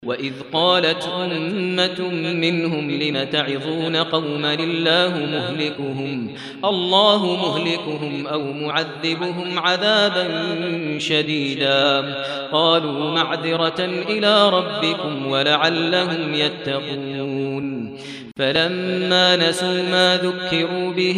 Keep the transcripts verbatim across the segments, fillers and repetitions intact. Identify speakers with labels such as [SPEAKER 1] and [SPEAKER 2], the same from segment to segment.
[SPEAKER 1] وإذ قالت أمة منهم لم تعظون قوما الله مهلكهم الله مهلكهم أو معذبهم عذابا شديدا قالوا معذرة إلى ربكم ولعلهم يتقون فلما نسوا ما ذكروا به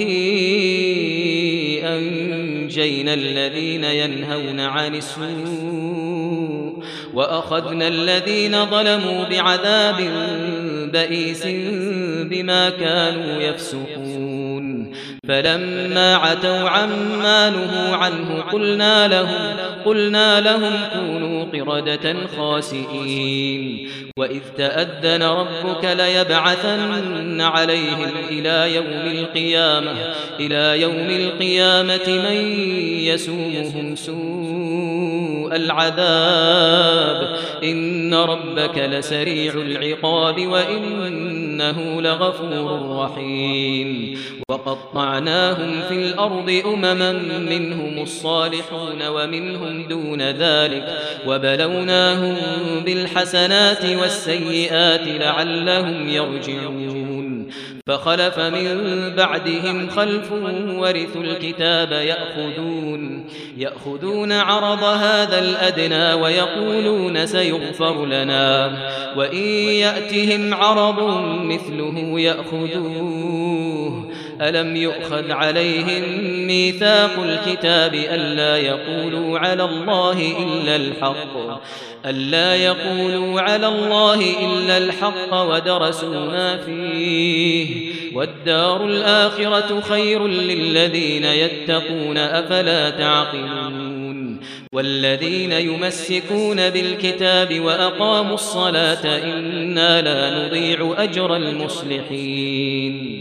[SPEAKER 1] أنجينا الذين ينهون عن السوء وأخذنا الذين ظلموا بعذاب بئيس بما كانوا يفسقون فلما عتوا عما نهوا عنه قلنا لهم, قلنا لهم كونوا قردة خاسئين وإذ تأذن ربك ليبعثن عليهم إلى يوم القيامة إلى يوم القيامة من يسومهم سوء العذاب إن ربك لسريع العقاب وإنه لغفور رحيم وقطعناهم في الأرض أمما منهم الصالحون ومنهم دون ذلك وبلوناهم بالحسنات والسيئات لعلهم يرجعون فخلف من بعدهم خلف ورثوا الكتاب يأخذون, يأخذون عرض هذا الأدنى ويقولون سيغفر لنا وإن يأتهم عرض مثله يأخذوه ألم يؤخذ عليهم ميثاق الكتاب ألا يقولوا على الله إلا الحق ألا يقولوا على الله إلا الحق ودرسوا ما فيه والدار الآخرة خير للذين يتقون أفلا تعقلون والذين يمسكون بالكتاب وأقاموا الصلاة إنا لا نضيع أجر المصلحين